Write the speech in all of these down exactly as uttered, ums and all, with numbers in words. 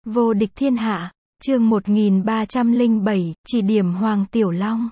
Vô địch thiên hạ, chương một nghìn ba trăm lẻ bảy, chỉ điểm Hoàng Tiểu Long.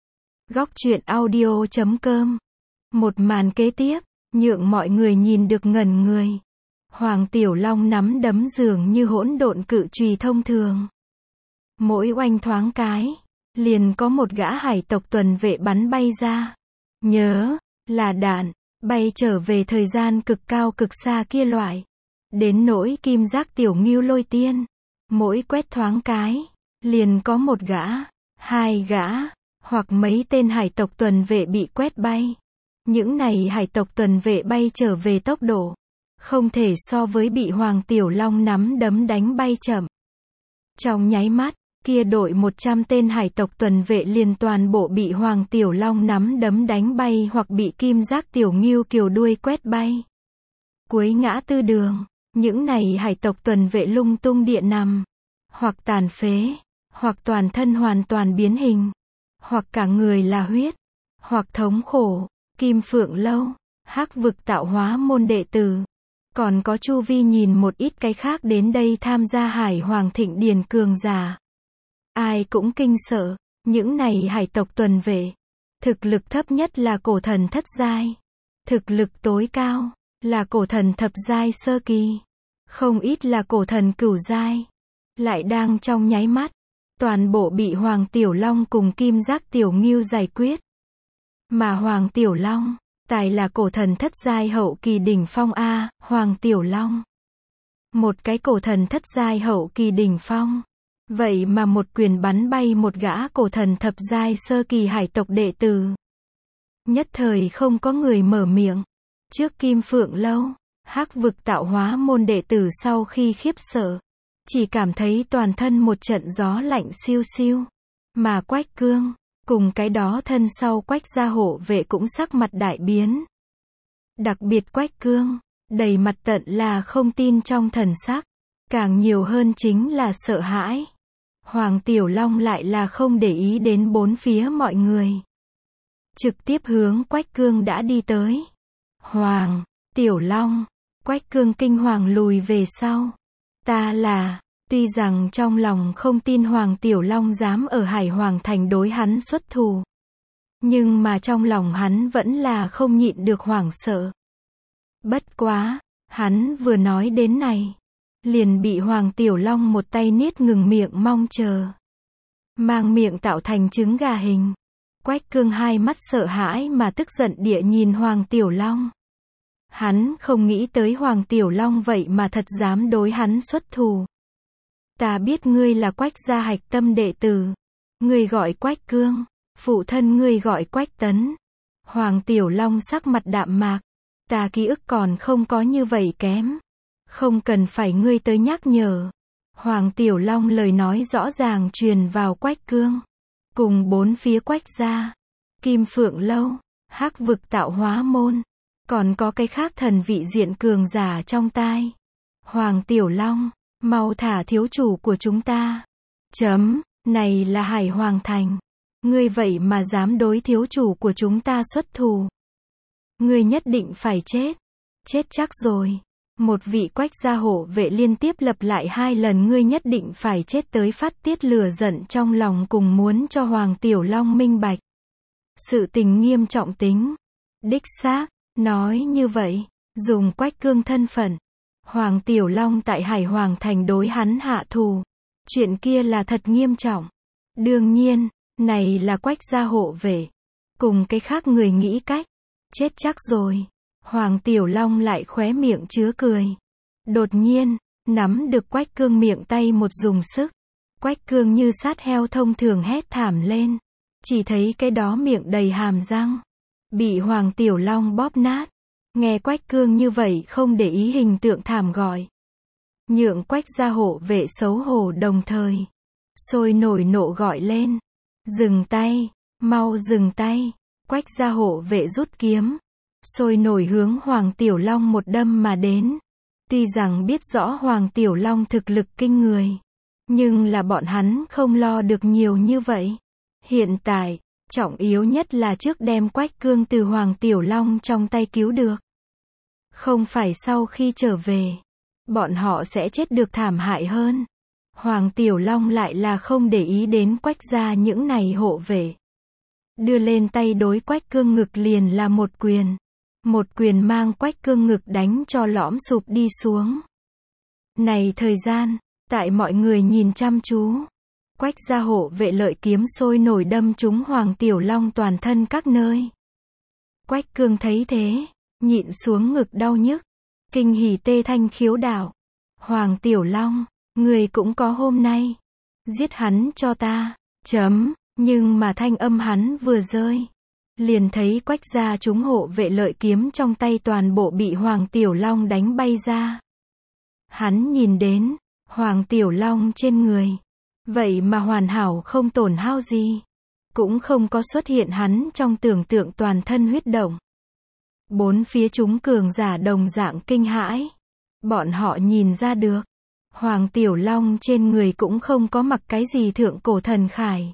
Góc truyện audio chấm com. Một màn kế tiếp, nhượng mọi người nhìn được ngẩn người. Hoàng Tiểu Long nắm đấm dường như hỗn độn cự chùy thông thường. Mỗi oanh thoáng cái, liền có một gã hải tộc tuần vệ bắn bay ra. Nhớ, là đạn, bay trở về thời gian cực cao cực xa kia loại. Đến nỗi kim giác tiểu ngưu lôi tiên, mỗi quét thoáng cái, liền có một gã, hai gã, hoặc mấy tên hải tộc tuần vệ bị quét bay. Những này hải tộc tuần vệ bay trở về tốc độ, không thể so với bị Hoàng Tiểu Long nắm đấm đánh bay chậm. Trong nháy mắt, kia đội một trăm tên hải tộc tuần vệ liền toàn bộ bị Hoàng Tiểu Long nắm đấm đánh bay hoặc bị kim giác tiểu ngưu kiều đuôi quét bay. Cuối ngã tư đường, những này hải tộc tuần vệ lung tung địa nằm, hoặc tàn phế, hoặc toàn thân hoàn toàn biến hình, hoặc cả người là huyết, hoặc thống khổ. Kim Phượng Lâu, Hắc Vực tạo hóa môn đệ tử, còn có chu vi nhìn một ít cái khác đến đây tham gia Hải Hoàng Thịnh Điền cường giả. Ai cũng kinh sợ, những này hải tộc tuần vệ, thực lực thấp nhất là cổ thần thất giai, thực lực tối cao là cổ thần thập giai sơ kỳ, không ít là cổ thần cửu giai, lại đang trong nháy mắt, toàn bộ bị Hoàng Tiểu Long cùng kim giác tiểu ngưu giải quyết. Mà Hoàng Tiểu Long, tài là cổ thần thất giai hậu kỳ đỉnh phong a, Hoàng Tiểu Long. Một cái cổ thần thất giai hậu kỳ đỉnh phong, vậy mà một quyền bắn bay một gã cổ thần thập giai sơ kỳ hải tộc đệ tử. Nhất thời không có người mở miệng. Trước Kim Phượng Lâu, Hắc Vực tạo hóa môn đệ tử sau khi khiếp sợ, chỉ cảm thấy toàn thân một trận gió lạnh siêu siêu. Mà Quách Cương, cùng cái đó thân sau Quách gia hộ vệ cũng sắc mặt đại biến. Đặc biệt Quách Cương, đầy mặt tận là không tin trong thần sắc, càng nhiều hơn chính là sợ hãi. Hoàng Tiểu Long lại là không để ý đến bốn phía mọi người, trực tiếp hướng Quách Cương đã đi tới. Hoàng Tiểu Long, Quách Cương kinh hoàng lùi về sau. Ta là, tuy rằng trong lòng không tin Hoàng Tiểu Long dám ở Hải Hoàng Thành đối hắn xuất thù, nhưng mà trong lòng hắn vẫn là không nhịn được hoảng sợ. Bất quá, hắn vừa nói đến này, liền bị Hoàng Tiểu Long một tay niết ngừng miệng mong chờ. Mang miệng tạo thành trứng gà hình. Quách Cương hai mắt sợ hãi mà tức giận địa nhìn Hoàng Tiểu Long. Hắn không nghĩ tới Hoàng Tiểu Long vậy mà thật dám đối hắn xuất thù. Ta biết ngươi là Quách gia hạch tâm đệ tử. Ngươi gọi Quách Cương, phụ thân ngươi gọi Quách Tấn. Hoàng Tiểu Long sắc mặt đạm mạc. Ta ký ức còn không có như vậy kém. Không cần phải ngươi tới nhắc nhở. Hoàng Tiểu Long lời nói rõ ràng truyền vào Quách Cương, cùng bốn phía Quách gia, Kim Phượng Lâu, Hắc Vực tạo hóa môn, còn có cái khác thần vị diện cường giả trong tai. Hoàng Tiểu Long, mau thả thiếu chủ của chúng ta. Chấm, này là Hải Hoàng Thành. Ngươi vậy mà dám đối thiếu chủ của chúng ta xuất thù. Ngươi nhất định phải chết. Chết chắc rồi. Một vị Quách gia hộ vệ liên tiếp lặp lại hai lần ngươi nhất định phải chết tới phát tiết lửa giận trong lòng cùng muốn cho Hoàng Tiểu Long minh bạch sự tình nghiêm trọng tính. Đích xác, nói như vậy, dùng Quách Cương thân phận, Hoàng Tiểu Long tại Hải Hoàng Thành đối hắn hạ thù. Chuyện kia là thật nghiêm trọng. Đương nhiên, này là Quách gia hộ vệ, cùng cái khác người nghĩ cách. Chết chắc rồi. Hoàng Tiểu Long lại khóe miệng chứa cười. Đột nhiên, nắm được Quách Cương miệng tay một dùng sức. Quách Cương như sát heo thông thường hét thảm lên. Chỉ thấy cái đó miệng đầy hàm răng, bị Hoàng Tiểu Long bóp nát. Nghe Quách Cương như vậy không để ý hình tượng thảm gọi, nhượng Quách gia hộ vệ xấu hổ đồng thời sôi nổi nộ gọi lên. Dừng tay, mau dừng tay. Quách gia hộ vệ rút kiếm, sôi nổi hướng Hoàng Tiểu Long một đâm mà đến. Tuy rằng biết rõ Hoàng Tiểu Long thực lực kinh người, nhưng là bọn hắn không lo được nhiều như vậy. Hiện tại, trọng yếu nhất là trước đem Quách Cương từ Hoàng Tiểu Long trong tay cứu được. Không phải sau khi trở về, bọn họ sẽ chết được thảm hại hơn. Hoàng Tiểu Long lại là không để ý đến Quách gia những này hộ vệ. Đưa lên tay đối Quách Cương ngực liền là một quyền. Một quyền mang Quách Cương ngực đánh cho lõm sụp đi xuống. Này thời gian, tại mọi người nhìn chăm chú, Quách gia hộ vệ lợi kiếm sôi nổi đâm trúng Hoàng Tiểu Long toàn thân các nơi. Quách Cương thấy thế, nhịn xuống ngực đau nhức, kinh hỉ tê thanh khiếu đạo. Hoàng Tiểu Long, người cũng có hôm nay. Giết hắn cho ta. Chấm. Nhưng mà thanh âm hắn vừa rơi, liền thấy Quách gia chúng hộ vệ lợi kiếm trong tay toàn bộ bị Hoàng Tiểu Long đánh bay ra. Hắn nhìn đến, Hoàng Tiểu Long trên người, vậy mà hoàn hảo không tổn hao gì, cũng không có xuất hiện hắn trong tưởng tượng toàn thân huyết động. Bốn phía chúng cường giả đồng dạng kinh hãi. Bọn họ nhìn ra được, Hoàng Tiểu Long trên người cũng không có mặc cái gì thượng cổ thần khải.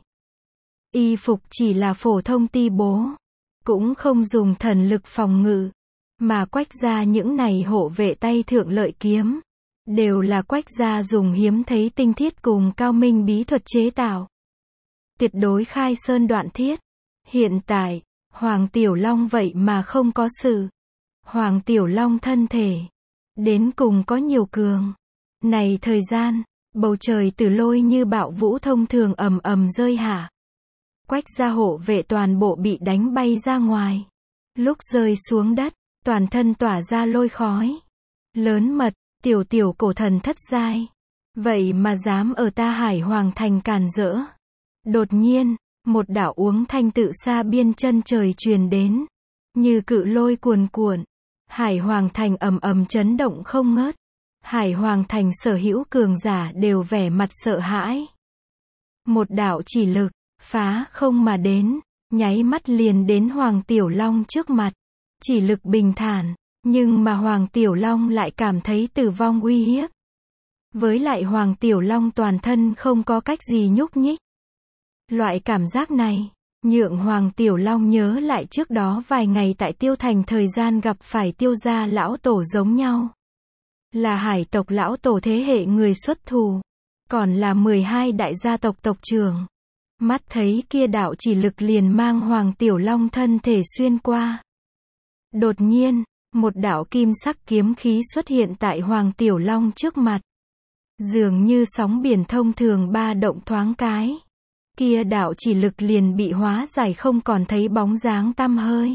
Y phục chỉ là phổ thông ti bố, cũng không dùng thần lực phòng ngự, mà Quách gia những này hộ vệ tay thượng lợi kiếm, đều là Quách gia dùng hiếm thấy tinh thiết cùng cao minh bí thuật chế tạo. Tuyệt đối khai sơn đoạn thiết. Hiện tại, Hoàng Tiểu Long vậy mà không có sự. Hoàng Tiểu Long thân thể, đến cùng có nhiều cường. Này thời gian, bầu trời tử lôi như bạo vũ thông thường ầm ầm rơi hạ. Quách gia hộ vệ toàn bộ bị đánh bay ra ngoài. Lúc rơi xuống đất, toàn thân tỏa ra lôi khói. Lớn mật, tiểu tiểu cổ thần thất giai. Vậy mà dám ở ta Hải Hoàng Thành càn rỡ. Đột nhiên, một đạo uống thanh tự xa biên chân trời truyền đến. Như cự lôi cuồn cuộn. Hải Hoàng Thành ầm ầm chấn động không ngớt. Hải Hoàng Thành sở hữu cường giả đều vẻ mặt sợ hãi. Một đạo chỉ lực, phá không mà đến, nháy mắt liền đến Hoàng Tiểu Long trước mặt. Chỉ lực bình thản, nhưng mà Hoàng Tiểu Long lại cảm thấy tử vong uy hiếp. Với lại Hoàng Tiểu Long toàn thân không có cách gì nhúc nhích. Loại cảm giác này, nhượng Hoàng Tiểu Long nhớ lại trước đó vài ngày tại Tiêu Thành thời gian gặp phải Tiêu gia lão tổ giống nhau. Là hải tộc lão tổ thế hệ người xuất thù, còn là mười hai đại gia tộc tộc trưởng. Mắt thấy kia đạo chỉ lực liền mang Hoàng Tiểu Long thân thể xuyên qua. Đột nhiên, một đạo kim sắc kiếm khí xuất hiện tại Hoàng Tiểu Long trước mặt. Dường như sóng biển thông thường ba động thoáng cái. Kia đạo chỉ lực liền bị hóa giải không còn thấy bóng dáng tăm hơi.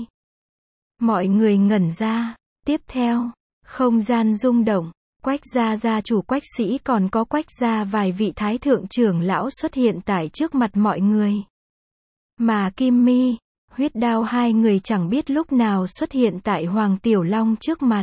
Mọi người ngẩn ra. Tiếp theo, không gian rung động. Quách gia gia chủ Quách Sĩ còn có Quách gia vài vị thái thượng trưởng lão xuất hiện tại trước mặt mọi người. Mà Kim Mi, Huyết Đao hai người chẳng biết lúc nào xuất hiện tại Hoàng Tiểu Long trước mặt.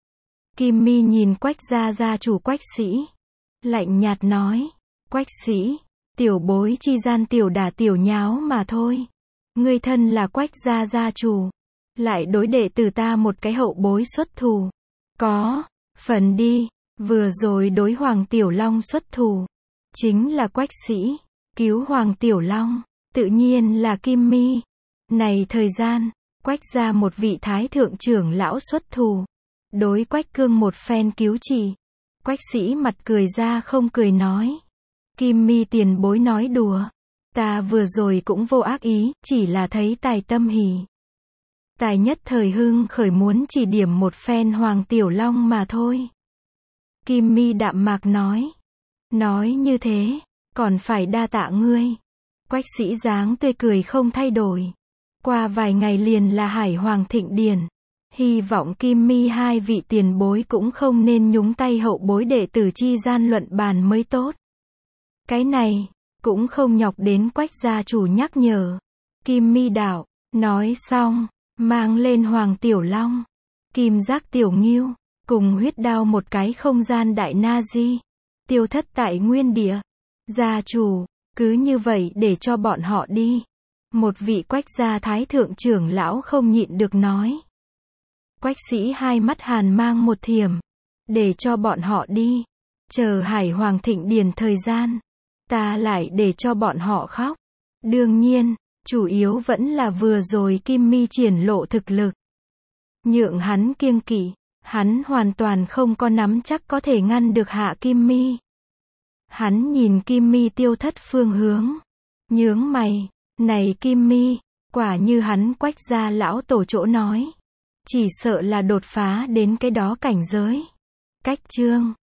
Kim Mi nhìn Quách gia gia chủ Quách Sĩ, lạnh nhạt nói, Quách Sĩ, tiểu bối chi gian tiểu đả tiểu nháo mà thôi. Ngươi thân là Quách gia gia chủ, lại đối đệ tử ta một cái hậu bối xuất thù. Có phần đi, vừa rồi đối Hoàng Tiểu Long xuất thù, chính là Quách Sĩ, cứu Hoàng Tiểu Long, tự nhiên là Kim Mi. Này thời gian, Quách gia một vị thái thượng trưởng lão xuất thù, đối Quách Cương một phen cứu trị. Quách Sĩ mặt cười ra không cười nói, Kim Mi tiền bối nói đùa, ta vừa rồi cũng vô ác ý, chỉ là thấy tài tâm hỉ. Tài nhất thời hưng khởi muốn chỉ điểm một phen Hoàng Tiểu Long mà thôi. Kim Mi đạm mạc nói. Nói như thế, còn phải đa tạ ngươi. Quách Sĩ dáng tươi cười không thay đổi. Qua vài ngày liền là Hải Hoàng thịnh điển. Hy vọng Kim Mi hai vị tiền bối cũng không nên nhúng tay hậu bối đệ tử chi gian luận bàn mới tốt. Cái này, cũng không nhọc đến Quách gia chủ nhắc nhở. Kim Mi đạo, nói xong, mang lên Hoàng Tiểu Long, Kim Giác Tiểu Ngưu, cùng Huyết Đao một cái không gian đại na di, tiêu thất tại nguyên địa. Gia chủ, cứ như vậy để cho bọn họ đi. Một vị Quách gia thái thượng trưởng lão không nhịn được nói. Quách Sĩ hai mắt hàn mang một thiểm, để cho bọn họ đi. Chờ Hải Hoàng thịnh điển thời gian, ta lại để cho bọn họ khóc. Đương nhiên, chủ yếu vẫn là vừa rồi Kim Mi triển lộ thực lực. Nhượng hắn kiêng kỵ, hắn hoàn toàn không có nắm chắc có thể ngăn được hạ Kim Mi. Hắn nhìn Kim Mi tiêu thất phương hướng. Nhướng mày. Này Kim Mi, quả như hắn Quách gia lão tổ chỗ nói. Chỉ sợ là đột phá đến cái đó cảnh giới. Cách chương